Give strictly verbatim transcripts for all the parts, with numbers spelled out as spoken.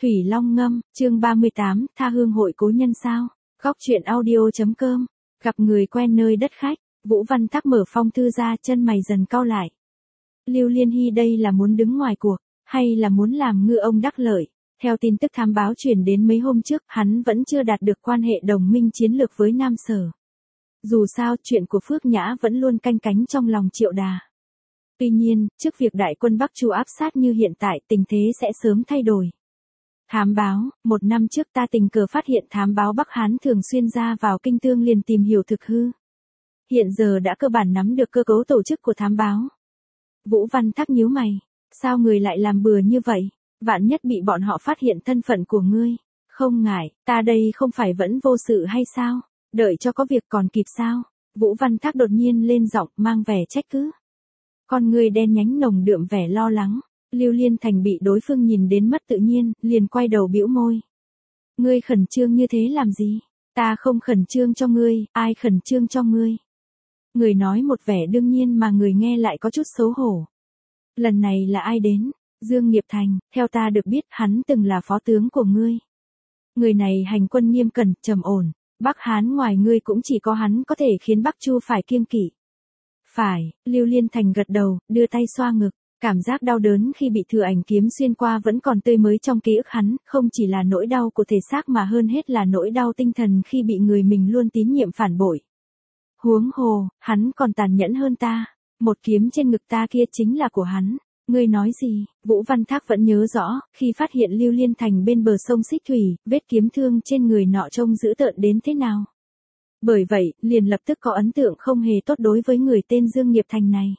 Thủy Long ngâm, chương ba mươi tám, tha hương hội cố nhân sao? Góc truyện audio.com, gặp người quen nơi đất khách, Vũ Văn Thác mở phong thư ra, chân mày dần cau lại. Lưu Liên Hy đây là muốn đứng ngoài cuộc, hay là muốn làm ngư ông đắc lợi? Theo tin tức thám báo truyền đến mấy hôm trước, hắn vẫn chưa đạt được quan hệ đồng minh chiến lược với Nam Sở. Dù sao, chuyện của Phước Nhã vẫn luôn canh cánh trong lòng Triệu Đà. Tuy nhiên, trước việc đại quân Bắc Chu áp sát như hiện tại, tình thế sẽ sớm thay đổi. Thám báo, một năm trước ta tình cờ phát hiện thám báo Bắc Hán thường xuyên ra vào Kinh Tương liền tìm hiểu thực hư. Hiện giờ đã cơ bản nắm được cơ cấu tổ chức của thám báo. Vũ Văn Thác nhíu mày, sao người lại làm bừa như vậy? Vạn nhất bị bọn họ phát hiện thân phận của ngươi. Không ngại, ta đây không phải vẫn vô sự hay sao? Đợi cho có việc còn kịp sao? Vũ Văn Thác đột nhiên lên giọng mang vẻ trách cứ. Con người đen nhánh nồng đượm vẻ lo lắng. Lưu Liên Thành bị đối phương nhìn đến mất tự nhiên, liền quay đầu bĩu môi. Ngươi khẩn trương như thế làm gì? Ta không khẩn trương cho ngươi, ai khẩn trương cho ngươi? Người nói một vẻ đương nhiên mà người nghe lại có chút xấu hổ. Lần này là ai đến? Dương Nghiệp Thành, theo ta được biết hắn từng là phó tướng của ngươi. Người này hành quân nghiêm cẩn, trầm ổn, Bắc Hán ngoài ngươi cũng chỉ có hắn có thể khiến Bắc Chu phải kiêng kỵ. Phải, Lưu Liên Thành gật đầu, đưa tay xoa ngực. Cảm giác đau đớn khi bị thừa ảnh kiếm xuyên qua vẫn còn tươi mới trong ký ức hắn, không chỉ là nỗi đau của thể xác mà hơn hết là nỗi đau tinh thần khi bị người mình luôn tín nhiệm phản bội. Huống hồ, hắn còn tàn nhẫn hơn ta, một kiếm trên ngực ta kia chính là của hắn. Ngươi nói gì? Vũ Văn Thác vẫn nhớ rõ, khi phát hiện Lưu Liên Thành bên bờ sông Xích Thủy, vết kiếm thương trên người nọ trông dữ tợn đến thế nào. Bởi vậy, liền lập tức có ấn tượng không hề tốt đối với người tên Dương Nghiệp Thành này.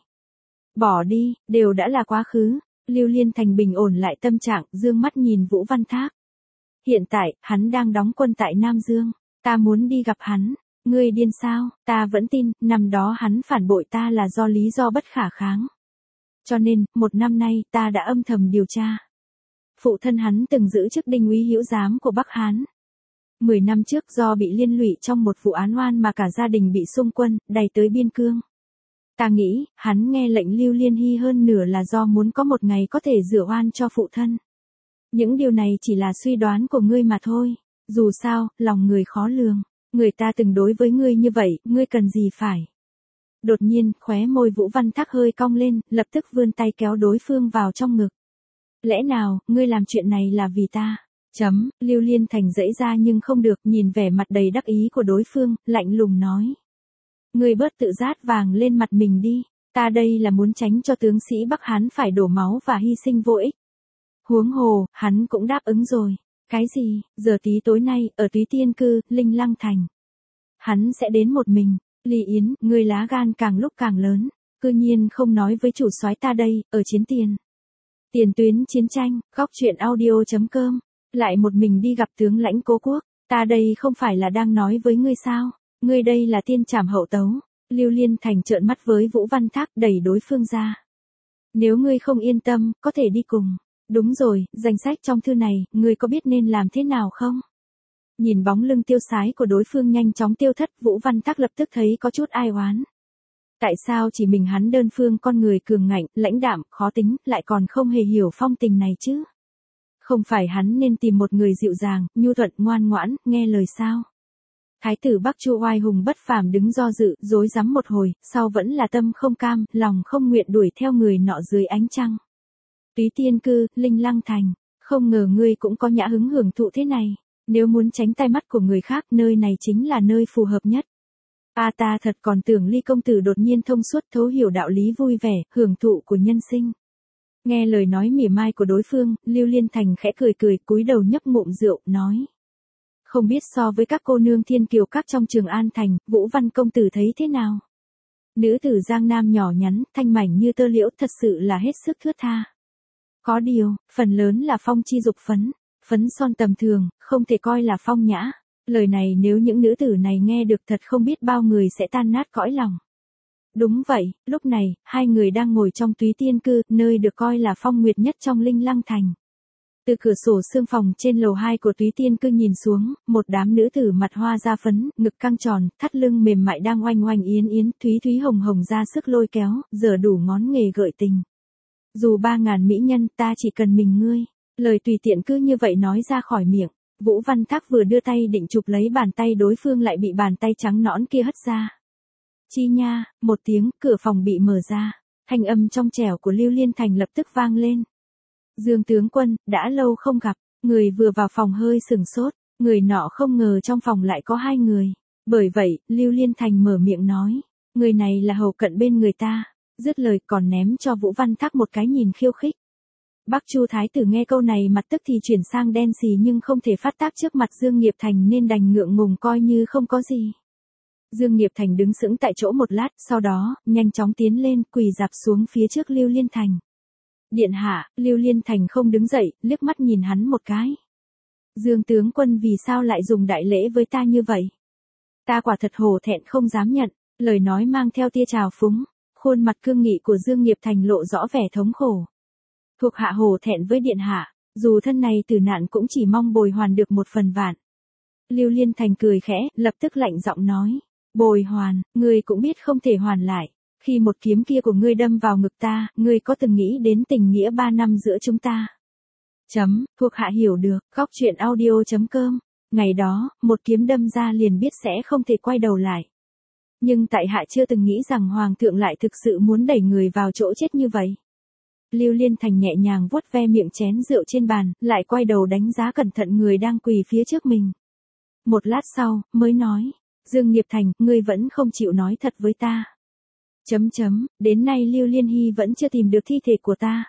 Bỏ đi, đều đã là quá khứ. Lưu Liên Thành bình ổn lại tâm trạng, dương mắt nhìn Vũ Văn Thác. Hiện tại, hắn đang đóng quân tại Nam Dương. Ta muốn đi gặp hắn. Ngươi điên sao? Ta vẫn tin, năm đó hắn phản bội ta là do lý do bất khả kháng. Cho nên, một năm nay, ta đã âm thầm điều tra. Phụ thân hắn từng giữ chức đinh úy hữu giám của Bắc Hán. Mười năm trước do bị liên lụy trong một vụ án oan mà cả gia đình bị xung quân, đày tới biên cương. Ta nghĩ, hắn nghe lệnh Lưu Liên Hy hơn nửa là do muốn có một ngày có thể rửa oan cho phụ thân. Những điều này chỉ là suy đoán của ngươi mà thôi. Dù sao, lòng người khó lường. Người ta từng đối với ngươi như vậy, ngươi cần gì phải. Đột nhiên, khóe môi Vũ Văn Thác hơi cong lên, lập tức vươn tay kéo đối phương vào trong ngực. Lẽ nào, ngươi làm chuyện này là vì ta? Chấm, Lưu Liên Thành dãy ra nhưng không được, nhìn vẻ mặt đầy đắc ý của đối phương, lạnh lùng nói. Ngươi bớt tự rát vàng lên mặt mình đi, ta đây là muốn tránh cho tướng sĩ Bắc Hán phải đổ máu và hy sinh vô ích. Huống hồ, hắn cũng đáp ứng rồi. Cái gì? Giờ tí tối nay, ở Túy Tiên Cư, Linh Lăng Thành. Hắn sẽ đến một mình. Lý Yến, ngươi lá gan càng lúc càng lớn, cư nhiên không nói với chủ soái ta đây, ở chiến tiền. Tiền tuyến chiến tranh, góc truyện audio.com, lại một mình đi gặp tướng lãnh Cố Quốc, ta đây không phải là đang nói với ngươi sao? Ngươi đây là tiên trảm hậu tấu. Lưu Liên Thành trợn mắt với Vũ Văn Thác, đẩy đối phương ra. Nếu ngươi không yên tâm, có thể đi cùng. Đúng rồi, danh sách trong thư này, ngươi có biết nên làm thế nào không? Nhìn bóng lưng tiêu sái của đối phương nhanh chóng tiêu thất, Vũ Văn Thác lập tức thấy có chút ai oán. Tại sao chỉ mình hắn đơn phương con người cường ngạnh, lãnh đạm, khó tính, lại còn không hề hiểu phong tình này chứ? Không phải hắn nên tìm một người dịu dàng, nhu thuận, ngoan ngoãn, nghe lời sao? Thái tử Bắc Chu oai hùng bất phàm đứng do dự, rối rắm một hồi, sau vẫn là tâm không cam, lòng không nguyện đuổi theo người nọ dưới ánh trăng. Túy Tiên Cư, Linh Lăng Thành, không ngờ ngươi cũng có nhã hứng hưởng thụ thế này. Nếu muốn tránh tai mắt của người khác, nơi này chính là nơi phù hợp nhất. A à, ta thật còn tưởng Ly công tử đột nhiên thông suốt thấu hiểu đạo lý vui vẻ, hưởng thụ của nhân sinh. Nghe lời nói mỉa mai của đối phương, Lưu Liên Thành khẽ cười cười, cúi đầu nhấp ngụm rượu, nói. Không biết so với các cô nương thiên kiều các trong Trường An Thành, Vũ Văn công tử thấy thế nào? Nữ tử Giang Nam nhỏ nhắn, thanh mảnh như tơ liễu, thật sự là hết sức thướt tha. Có điều, phần lớn là phong chi dục phấn. Phấn son tầm thường, không thể coi là phong nhã. Lời này nếu những nữ tử này nghe được thật không biết bao người sẽ tan nát cõi lòng. Đúng vậy, lúc này, hai người đang ngồi trong Túy Tiên Cư, nơi được coi là phong nguyệt nhất trong Linh Lăng Thành. Từ cửa sổ sương phòng trên lầu hai của Túy Tiên Cư nhìn xuống, một đám nữ tử mặt hoa da phấn, ngực căng tròn, thắt lưng mềm mại đang oanh oanh yến yến, thúy thúy hồng hồng ra sức lôi kéo, giờ đủ ngón nghề gợi tình. Dù ba ngàn mỹ nhân, ta chỉ cần mình ngươi. Lời tùy tiện cứ như vậy nói ra khỏi miệng, Vũ Văn Thác vừa đưa tay định chụp lấy bàn tay đối phương lại bị bàn tay trắng nõn kia hất ra. Chi nha, một tiếng, cửa phòng bị mở ra, thanh âm trong trẻo của Lưu Liên Thành lập tức vang lên. Dương tướng quân, đã lâu không gặp, người vừa vào phòng hơi sừng sốt, người nọ không ngờ trong phòng lại có hai người. Bởi vậy, Lưu Liên Thành mở miệng nói, người này là hầu cận bên người ta, dứt lời còn ném cho Vũ Văn Thác một cái nhìn khiêu khích. Bắc Chu Thái tử nghe câu này mặt tức thì chuyển sang đen xì nhưng không thể phát tác trước mặt Dương Nghiệp Thành nên đành ngượng ngùng coi như không có gì. Dương Nghiệp Thành đứng sững tại chỗ một lát, sau đó, nhanh chóng tiến lên, quỳ rạp xuống phía trước Lưu Liên Thành. Điện hạ, Lưu Liên Thành không đứng dậy, liếc mắt nhìn hắn một cái. Dương tướng quân vì sao lại dùng đại lễ với ta như vậy? Ta quả thật hổ thẹn không dám nhận, lời nói mang theo tia trào phúng, khuôn mặt cương nghị của Dương Nghiệp Thành lộ rõ vẻ thống khổ. Thuộc hạ hổ thẹn với điện hạ, dù thân này tử nạn cũng chỉ mong bồi hoàn được một phần vạn. Lưu Liên Thành cười khẽ, lập tức lạnh giọng nói, bồi hoàn, ngươi cũng biết không thể hoàn lại. Khi một kiếm kia của ngươi đâm vào ngực ta, ngươi có từng nghĩ đến tình nghĩa ba năm giữa chúng ta? Chấm, thuộc hạ hiểu được, góc truyện audio chấm com. Ngày đó, một kiếm đâm ra liền biết sẽ không thể quay đầu lại. Nhưng tại hạ chưa từng nghĩ rằng hoàng thượng lại thực sự muốn đẩy người vào chỗ chết như vậy. Lưu Liên Thành nhẹ nhàng vuốt ve miệng chén rượu trên bàn, lại quay đầu đánh giá cẩn thận người đang quỳ phía trước mình. Một lát sau, mới nói, Dương Nghiệp Thành, ngươi vẫn không chịu nói thật với ta. Chấm chấm, đến nay Lưu Liên Hy vẫn chưa tìm được thi thể của ta.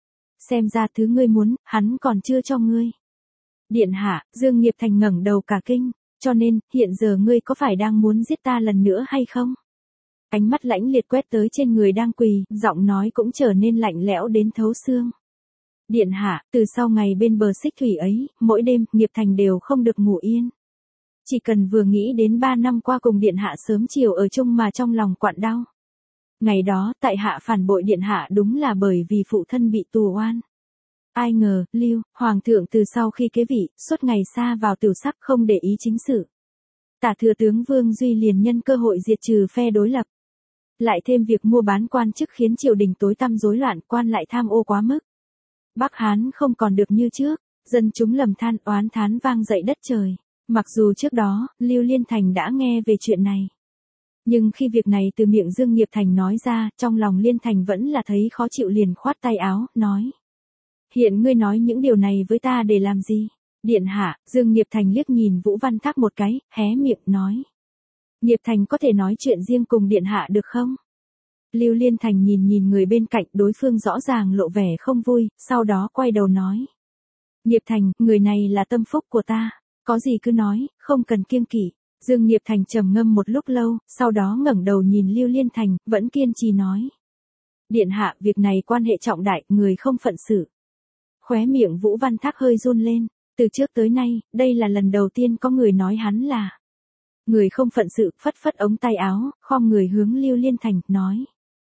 Xem ra thứ ngươi muốn, hắn còn chưa cho ngươi. Điện hạ, Dương Nghiệp Thành ngẩng đầu cả kinh, cho nên, hiện giờ ngươi có phải đang muốn giết ta lần nữa hay không? Ánh mắt lãnh liệt quét tới trên người đang quỳ, giọng nói cũng trở nên lạnh lẽo đến thấu xương. Điện hạ, từ sau ngày bên bờ xích thủy ấy, mỗi đêm, Nghiệp Thành đều không được ngủ yên. Chỉ cần vừa nghĩ đến ba năm qua cùng điện hạ sớm chiều ở chung mà trong lòng quặn đau. Ngày đó, tại hạ phản bội điện hạ đúng là bởi vì phụ thân bị tù oan. Ai ngờ, Lưu, hoàng thượng từ sau khi kế vị, suốt ngày xa vào tiểu sắc không để ý chính sự. Tả thừa tướng Vương Duy liền nhân cơ hội diệt trừ phe đối lập. Lại thêm việc mua bán quan chức khiến triều đình tối tăm rối loạn, quan lại tham ô quá mức. Bắc Hán không còn được như trước, dân chúng lầm than oán thán vang dậy đất trời. Mặc dù trước đó, Lưu Liên Thành đã nghe về chuyện này. Nhưng khi việc này từ miệng Dương Nghiệp Thành nói ra, trong lòng Liên Thành vẫn là thấy khó chịu liền khoát tay áo, nói. Hiện ngươi nói những điều này với ta để làm gì? Điện hạ, Dương Nghiệp Thành liếc nhìn Vũ Văn Thác một cái, hé miệng, nói. Nghiệp Thành có thể nói chuyện riêng cùng điện hạ được không? Lưu Liên Thành nhìn nhìn người bên cạnh, đối phương rõ ràng lộ vẻ không vui, sau đó quay đầu nói. Nghiệp Thành, người này là tâm phúc của ta, có gì cứ nói, không cần kiêng kỵ. Dương Nghiệp Thành trầm ngâm một lúc lâu, sau đó ngẩng đầu nhìn Lưu Liên Thành, vẫn kiên trì nói. Điện hạ, việc này quan hệ trọng đại, người không phận sự. Khóe miệng Vũ Văn Thác hơi run lên, từ trước tới nay, đây là lần đầu tiên có người nói hắn là. Người không phận sự, phất phất ống tay áo, khom người hướng Lưu Liên Thành, nói.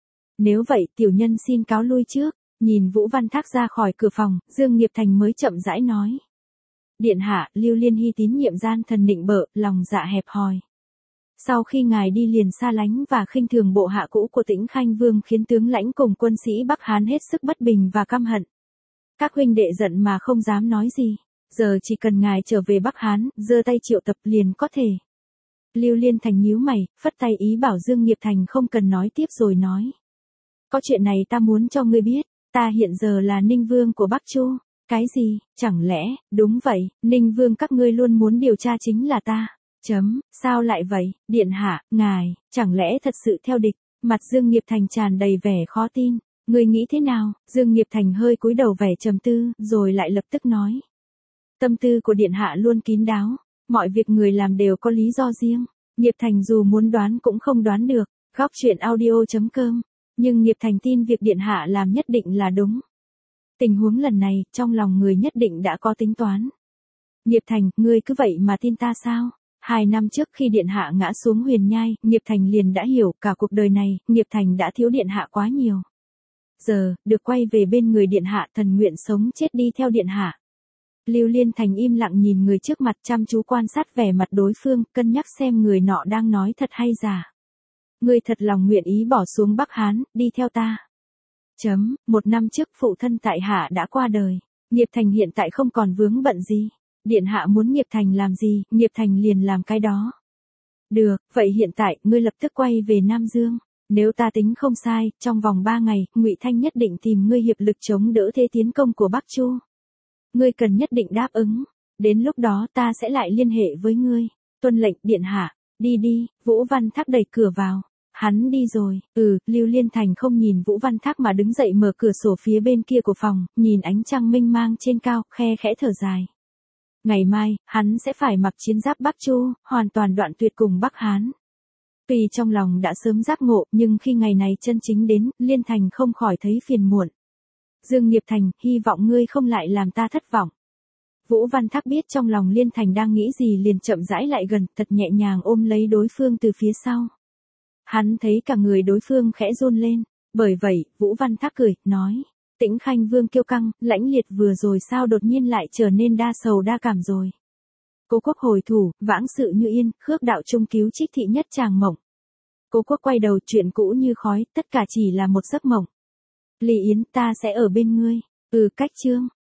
Nếu vậy, tiểu nhân xin cáo lui trước. Nhìn Vũ Văn Thác ra khỏi cửa phòng, Dương Nghiệp Thành mới chậm rãi nói. Điện hạ, Lưu Liên Hy tín nhiệm gian thần nịnh bợ, lòng dạ hẹp hòi. Sau khi ngài đi liền xa lánh và khinh thường bộ hạ cũ của Tĩnh Khanh Vương khiến tướng lãnh cùng quân sĩ Bắc Hán hết sức bất bình và căm hận. Các huynh đệ giận mà không dám nói gì. Giờ chỉ cần ngài trở về Bắc Hán, giơ tay triệu tập liền có thể. Lưu Liên Thành nhíu mày, phất tay ý bảo Dương Nghiệp Thành không cần nói tiếp rồi nói. Có chuyện này ta muốn cho ngươi biết, ta hiện giờ là Ninh Vương của Bắc Chu. Cái gì, chẳng lẽ, đúng vậy, Ninh Vương các ngươi luôn muốn điều tra chính là ta. Chấm, sao lại vậy, điện hạ, ngài, chẳng lẽ thật sự theo địch, mặt Dương Nghiệp Thành tràn đầy vẻ khó tin. Ngươi nghĩ thế nào? Dương Nghiệp Thành hơi cúi đầu vẻ trầm tư, rồi lại lập tức nói. Tâm tư của điện hạ luôn kín đáo, mọi việc người làm đều có lý do riêng. Nghiệp Thành dù muốn đoán cũng không đoán được. Góc truyện audio chấm com. Nhưng Nghiệp Thành tin việc điện hạ làm nhất định là đúng. Tình huống lần này, trong lòng người nhất định đã có tính toán. Nghiệp Thành, ngươi cứ vậy mà tin ta sao? Hai năm trước khi điện hạ ngã xuống huyền nhai, Nghiệp Thành liền đã hiểu cả cuộc đời này, Nghiệp Thành đã thiếu điện hạ quá nhiều. Giờ, được quay về bên người điện hạ, thần nguyện sống chết đi theo điện hạ. Lưu Liên Thành im lặng nhìn người trước mặt, chăm chú quan sát vẻ mặt đối phương, cân nhắc xem người nọ đang nói thật hay giả. Ngươi thật lòng nguyện ý bỏ xuống Bắc Hán, đi theo ta. Chấm, một năm trước phụ thân tại hạ đã qua đời. Nghiệp Thành hiện tại không còn vướng bận gì. Điện hạ muốn Nghiệp Thành làm gì, Nghiệp Thành liền làm cái đó. Được, vậy hiện tại, ngươi lập tức quay về Nam Dương. Nếu ta tính không sai, trong vòng ba ngày, Ngụy Thanh nhất định tìm ngươi hiệp lực chống đỡ thế tiến công của Bắc Chu. Ngươi cần nhất định đáp ứng. Đến lúc đó ta sẽ lại liên hệ với ngươi. Tuân lệnh điện hạ, đi đi, Vũ Văn Thác đẩy cửa vào. Hắn đi rồi, ừ, Lưu Liên Thành không nhìn Vũ Văn Thác mà đứng dậy mở cửa sổ phía bên kia của phòng, nhìn ánh trăng mênh mang trên cao, khe khẽ thở dài. Ngày mai, hắn sẽ phải mặc chiến giáp Bắc Chu, hoàn toàn đoạn tuyệt cùng Bắc Hán. Tuy trong lòng đã sớm giác ngộ, nhưng khi ngày này chân chính đến, Liên Thành không khỏi thấy phiền muộn. Dương Nghiệp Thành, hy vọng ngươi không lại làm ta thất vọng. Vũ Văn Thác biết trong lòng Liên Thành đang nghĩ gì liền chậm rãi lại gần, thật nhẹ nhàng ôm lấy đối phương từ phía sau. Hắn thấy cả người đối phương khẽ run lên, bởi vậy, Vũ Văn Thác cười, nói, Tĩnh Khanh Vương kiêu căng, lãnh liệt vừa rồi sao đột nhiên lại trở nên đa sầu đa cảm rồi. Cố Quốc hồi thủ, vãng sự như yên, khước đạo trung cứu trích thị nhất tràng mộng. Cố Quốc quay đầu, chuyện cũ như khói, tất cả chỉ là một giấc mộng. Lý Yến, ta sẽ ở bên ngươi. Ừ, cách chương.